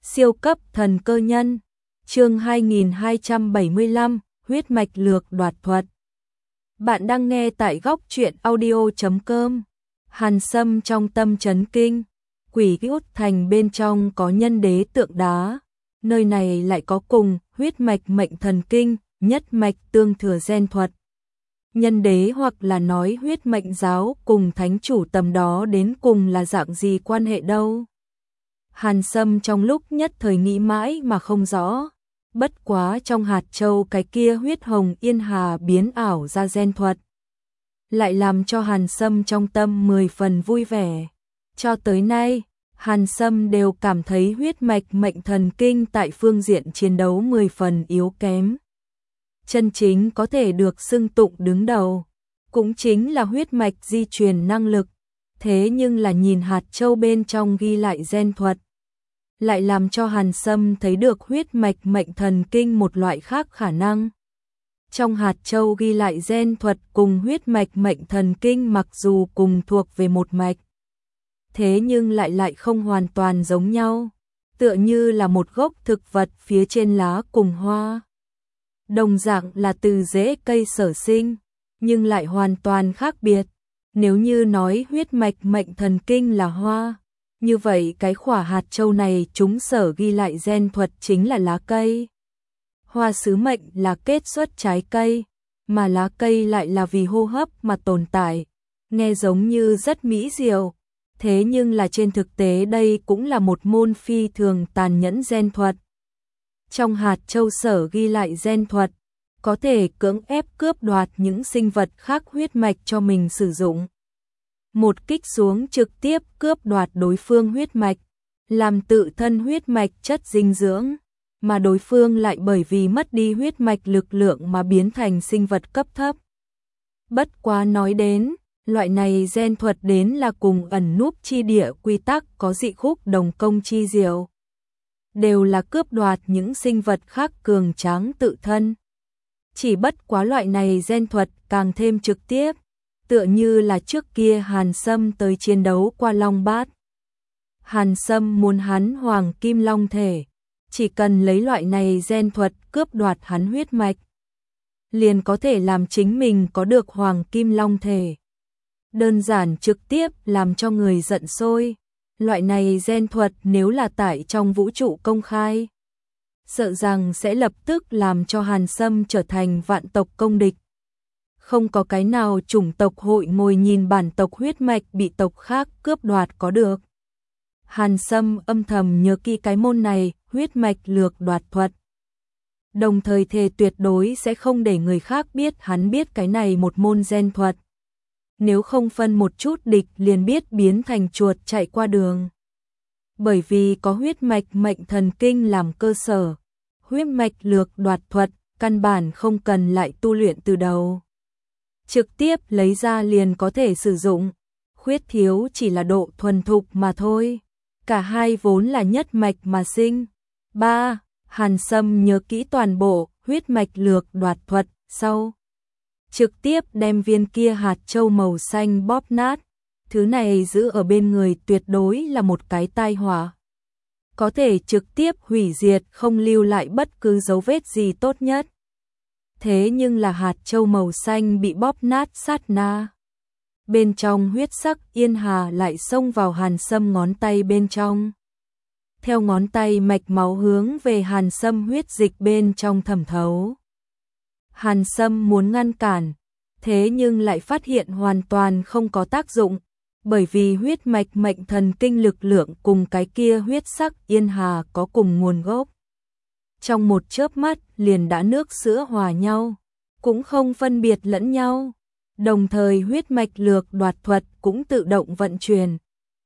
Siêu cấp thần cơ nhân, chương 2275, huyết mạch lược đoạt thuật. Bạn đang nghe tại góc truyện audio.com. Hàn Sâm trong tâm chấn kinh, Quỷ Út Thành bên trong có nhân đế tượng đá, nơi này lại có cùng huyết mạch mệnh thần kinh, nhất mạch tương thừa gen thuật. Nhân đế hoặc là nói huyết mệnh giáo cùng thánh chủ tầm đó đến cùng là dạng gì quan hệ đâu. Hàn Sâm trong lúc nhất thời nghĩ mãi mà không rõ, bất quá trong hạt châu cái kia huyết hồng yên hà biến ảo ra gen thuật, lại làm cho Hàn Sâm trong tâm 10 phần vui vẻ. Cho tới nay, Hàn Sâm đều cảm thấy huyết mạch mệnh thần kinh tại phương diện chiến đấu 10 phần yếu kém. Chân chính có thể được xưng tụng đứng đầu, cũng chính là huyết mạch di truyền năng lực. Thế nhưng là nhìn hạt châu bên trong ghi lại gen thuật, lại làm cho Hàn Sâm thấy được huyết mạch mệnh thần kinh một loại khác khả năng. Trong hạt châu ghi lại gen thuật cùng huyết mạch mệnh thần kinh mặc dù cùng thuộc về một mạch, thế nhưng lại không hoàn toàn giống nhau, tựa như là một gốc thực vật phía trên lá cùng hoa. Đồng dạng là từ rễ cây sở sinh, nhưng lại hoàn toàn khác biệt. Nếu như nói huyết mạch mệnh thần kinh là hoa, như vậy cái khỏa hạt châu này chúng sở ghi lại gen thuật chính là lá cây. Hoa sứ mệnh là kết xuất trái cây, mà lá cây lại là vì hô hấp mà tồn tại. Nghe giống như rất mỹ diệu, thế nhưng là trên thực tế đây cũng là một môn phi thường tàn nhẫn gen thuật. Trong hạt châu sở ghi lại gen thuật, có thể cưỡng ép cướp đoạt những sinh vật khác huyết mạch cho mình sử dụng. Một kích xuống trực tiếp cướp đoạt đối phương huyết mạch, làm tự thân huyết mạch chất dinh dưỡng, mà đối phương lại bởi vì mất đi huyết mạch lực lượng mà biến thành sinh vật cấp thấp. Bất quá nói đến, loại này gen thuật đến là cùng ẩn núp chi địa quy tắc có dị khúc đồng công chi diệu. Đều là cướp đoạt những sinh vật khác cường tráng tự thân. Chỉ bất quá loại này gen thuật càng thêm trực tiếp, tựa như là trước kia Hàn Sâm tới chiến đấu qua Long Bát. Hàn Sâm muốn hắn hoàng kim long thể, chỉ cần lấy loại này gen thuật cướp đoạt hắn huyết mạch, liền có thể làm chính mình có được hoàng kim long thể. Đơn giản trực tiếp làm cho người giận sôi. Loại này gen thuật nếu là tại trong vũ trụ công khai, sợ rằng sẽ lập tức làm cho Hàn Sâm trở thành vạn tộc công địch. Không có cái nào chủng tộc hội ngồi nhìn bản tộc huyết mạch bị tộc khác cướp đoạt có được. Hàn Sâm âm thầm nhớ kỹ cái môn này, huyết mạch lược đoạt thuật. Đồng thời thề tuyệt đối sẽ không để người khác biết hắn biết cái này một môn gen thuật. Nếu không phân một chút địch liền biết biến thành chuột chạy qua đường. Bởi vì có huyết mạch mệnh thần kinh làm cơ sở, huyết mạch lược đoạt thuật căn bản không cần lại tu luyện từ đầu. Trực tiếp lấy ra liền có thể sử dụng, khuyết thiếu chỉ là độ thuần thục mà thôi. Cả hai vốn là nhất mạch mà sinh. 3. Hàn Sâm nhớ kỹ toàn bộ huyết mạch lược đoạt thuật sau, trực tiếp đem viên kia hạt châu màu xanh bóp nát. Thứ này giữ ở bên người tuyệt đối là một cái tai họa, có thể trực tiếp hủy diệt không lưu lại bất cứ dấu vết gì tốt nhất. Thế nhưng là hạt châu màu xanh bị bóp nát sát na, bên trong huyết sắc yên hà lại xông vào Hàn Sâm ngón tay bên trong. Theo ngón tay mạch máu hướng về Hàn Sâm huyết dịch bên trong thẩm thấu. Hàn Sâm muốn ngăn cản, thế nhưng lại phát hiện hoàn toàn không có tác dụng, bởi vì huyết mạch mệnh thần kinh lực lượng cùng cái kia huyết sắc yên hà có cùng nguồn gốc. Trong một chớp mắt liền đã nước sữa hòa nhau, cũng không phân biệt lẫn nhau. Đồng thời huyết mạch lược đoạt thuật cũng tự động vận chuyển.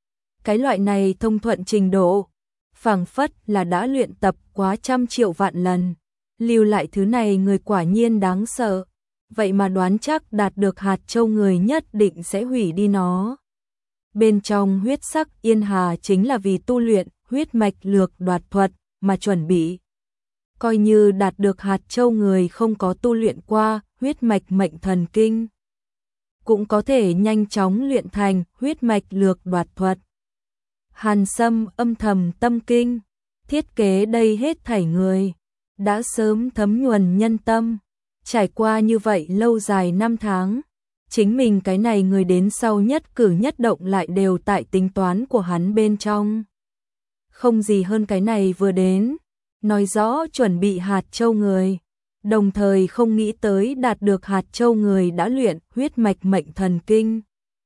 Cái loại này thông thuận trình độ, phảng phất là đã luyện tập quá trăm triệu vạn lần. Lưu lại thứ này người quả nhiên đáng sợ. Vậy mà đoán chắc đạt được hạt châu người nhất định sẽ hủy đi nó. Bên trong huyết sắc yên hà chính là vì tu luyện huyết mạch lược đoạt thuật mà chuẩn bị. Coi như đạt được hạt châu người không có tu luyện qua huyết mạch mệnh thần kinh, cũng có thể nhanh chóng luyện thành huyết mạch lược đoạt thuật. Hàn Sâm âm thầm tâm kinh, thiết kế đây hết thảy người, đã sớm thấm nhuần nhân tâm, trải qua như vậy lâu dài năm tháng, chính mình cái này người đến sau nhất cử nhất động lại đều tại tính toán của hắn bên trong. Không gì hơn cái này vừa đến, nói rõ chuẩn bị hạt châu người, đồng thời không nghĩ tới đạt được hạt châu người đã luyện huyết mạch mệnh thần kinh.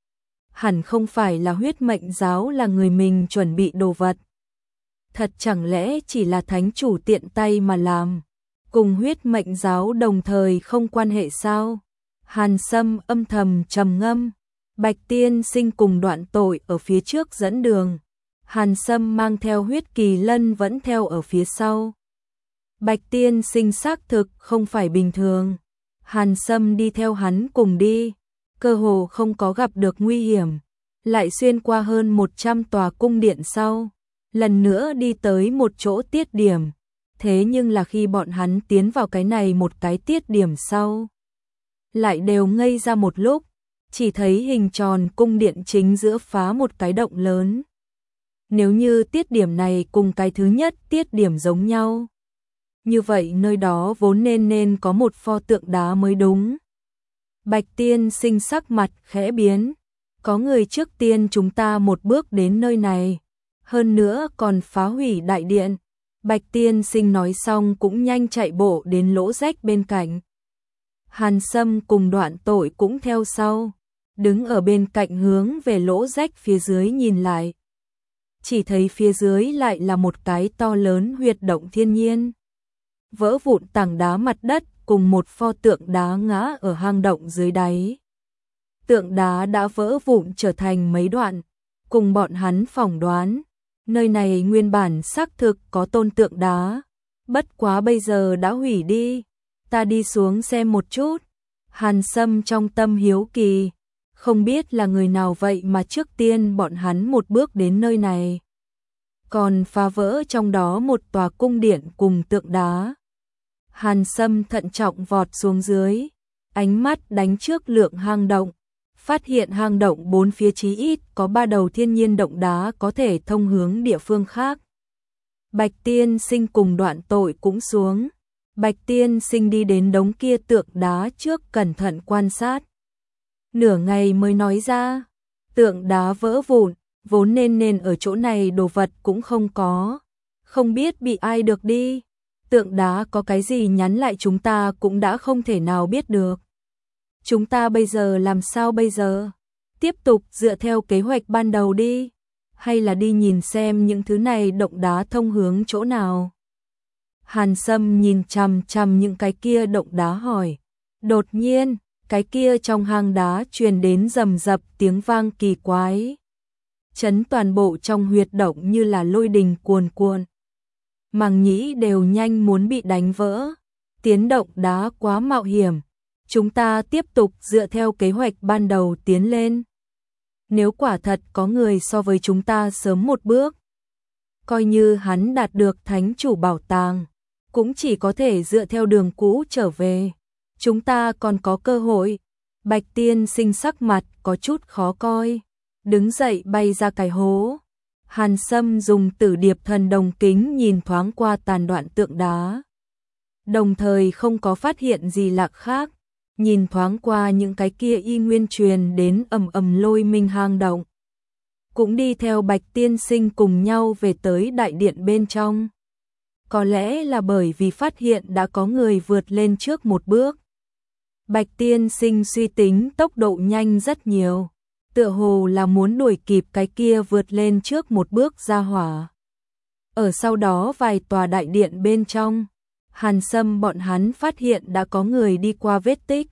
Hẳn không phải là huyết mệnh giáo là người mình chuẩn bị đồ vật. Thật chẳng lẽ chỉ là thánh chủ tiện tay mà làm, cùng huyết mệnh giáo đồng thời không quan hệ sao? Hàn Sâm âm thầm trầm ngâm, Bạch Tiên Sinh cùng Đoạn Tội ở phía trước dẫn đường, Hàn Sâm mang theo huyết kỳ lân vẫn theo ở phía sau. Bạch Tiên Sinh xác thực không phải bình thường, Hàn Sâm đi theo hắn cùng đi, cơ hồ không có gặp được nguy hiểm, lại xuyên qua hơn 100 tòa cung điện sau, lần nữa đi tới một chỗ tiết điểm. Thế nhưng là khi bọn hắn tiến vào cái này một cái tiết điểm sau, lại đều ngây ra một lúc, chỉ thấy hình tròn cung điện chính giữa phá một cái động lớn. Nếu như tiết điểm này cùng cái thứ nhất tiết điểm giống nhau, như vậy nơi đó vốn nên có một pho tượng đá mới đúng. Bạch Tiên Sinh sắc mặt khẽ biến, có người trước tiên chúng ta một bước đến nơi này, hơn nữa còn phá hủy đại điện. Bạch Tiên Sinh nói xong cũng nhanh chạy bộ đến lỗ rách bên cạnh. Hàn Sâm cùng Đoạn Tội cũng theo sau, đứng ở bên cạnh hướng về lỗ rách phía dưới nhìn lại. Chỉ thấy phía dưới lại là một cái to lớn huyệt động thiên nhiên. Vỡ vụn tảng đá mặt đất cùng một pho tượng đá ngã ở hang động dưới đáy. Tượng đá đã vỡ vụn trở thành mấy đoạn, cùng bọn hắn phỏng đoán. Nơi này nguyên bản xác thực có tôn tượng đá, bất quá bây giờ đã hủy đi, ta đi xuống xem một chút. Hàn Sâm trong tâm hiếu kỳ, không biết là người nào vậy mà trước tiên bọn hắn một bước đến nơi này, còn phá vỡ trong đó một tòa cung điện cùng tượng đá. Hàn Sâm thận trọng vọt xuống dưới, ánh mắt đánh trước lượng hang động, phát hiện hang động bốn phía chí ít có 3 đầu thiên nhiên động đá có thể thông hướng địa phương khác. Bạch Tiên Sinh cùng Đoạn Tội cũng xuống. Bạch Tiên Sinh đi đến đống kia tượng đá trước cẩn thận quan sát. Nửa ngày mới nói ra, tượng đá vỡ vụn, vốn nên ở chỗ này đồ vật cũng không có, không biết bị ai được đi. Tượng đá có cái gì nhắn lại chúng ta cũng đã không thể nào biết được. Chúng ta bây giờ làm sao bây giờ? Tiếp tục dựa theo kế hoạch ban đầu đi, hay là đi nhìn xem những thứ này động đá thông hướng chỗ nào? Hàn Sâm nhìn chằm chằm những cái kia động đá hỏi. Đột nhiên, cái kia trong hang đá truyền đến rầm rập tiếng vang kỳ quái. Chấn toàn bộ trong huyệt động như là lôi đình cuồn cuộn. Màng nhĩ đều nhanh muốn bị đánh vỡ. Tiến động đá quá mạo hiểm. Chúng ta tiếp tục dựa theo kế hoạch ban đầu tiến lên. Nếu quả thật có người so với chúng ta sớm một bước, coi như hắn đạt được thánh chủ bảo tàng, cũng chỉ có thể dựa theo đường cũ trở về. Chúng ta còn có cơ hội. Bạch Tiên Sinh sắc mặt có chút khó coi, đứng dậy bay ra cái hố. Hàn Sâm dùng Tử Điệp Thần Đồng kính nhìn thoáng qua tàn đoạn tượng đá, đồng thời không có phát hiện gì lạ khác. Nhìn thoáng qua những cái kia y nguyên truyền đến ầm ầm lôi minh hang động, cũng đi theo Bạch Tiên Sinh cùng nhau về tới đại điện bên trong. Có lẽ là bởi vì phát hiện đã có người vượt lên trước một bước, Bạch Tiên Sinh suy tính tốc độ nhanh rất nhiều, tựa hồ là muốn đuổi kịp cái kia vượt lên trước một bước ra hỏa. Ở sau đó vài tòa đại điện bên trong, Hàn Sâm bọn hắn phát hiện đã có người đi qua vết tích.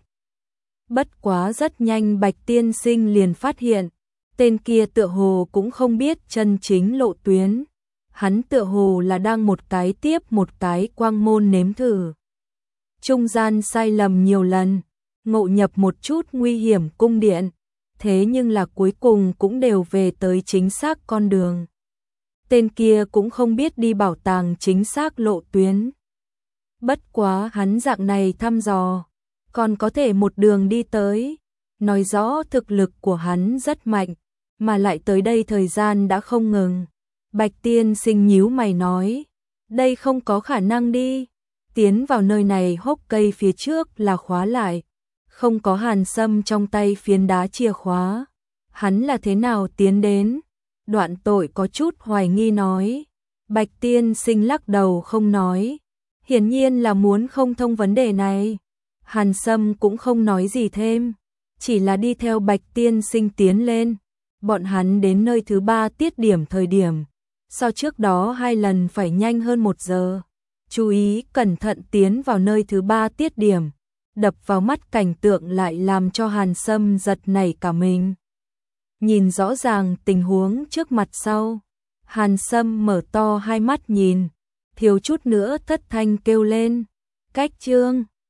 Bất quá rất nhanh Bạch Tiên Sinh liền phát hiện, tên kia tựa hồ cũng không biết chân chính lộ tuyến. Hắn tựa hồ là đang một cái tiếp một cái quang môn nếm thử. Trung gian sai lầm nhiều lần, ngộ nhập một chút nguy hiểm cung điện, thế nhưng là cuối cùng cũng đều về tới chính xác con đường. Tên kia cũng không biết đi bảo tàng chính xác lộ tuyến. Bất quá hắn dạng này thăm dò, còn có thể một đường đi tới, nói rõ thực lực của hắn rất mạnh, mà lại tới đây thời gian đã không ngừng. Bạch Tiên Sinh nhíu mày nói, Đây không có khả năng đi. Tiến vào nơi này hốc cây phía trước là khóa lại. Không có Hàn Sâm trong tay phiến đá chìa khóa. Hắn là thế nào tiến đến? Đoạn Tội có chút hoài nghi nói. Bạch tiên sinh lắc đầu không nói. Hiển nhiên là muốn không thông vấn đề này. Hàn Sâm cũng không nói gì thêm. Chỉ là đi theo Bạch tiên sinh tiến lên. Bọn hắn đến nơi thứ 3 tiết điểm thời điểm. Sau trước đó 2 lần phải nhanh hơn 1 giờ. Chú ý cẩn thận tiến vào nơi thứ 3 tiết điểm. Đập vào mắt cảnh tượng lại làm cho Hàn Sâm giật nảy cả mình. Nhìn rõ ràng tình huống trước mặt sau. Hàn Sâm mở to hai mắt nhìn. Thiếu chút nữa thất thanh kêu lên. Cách chương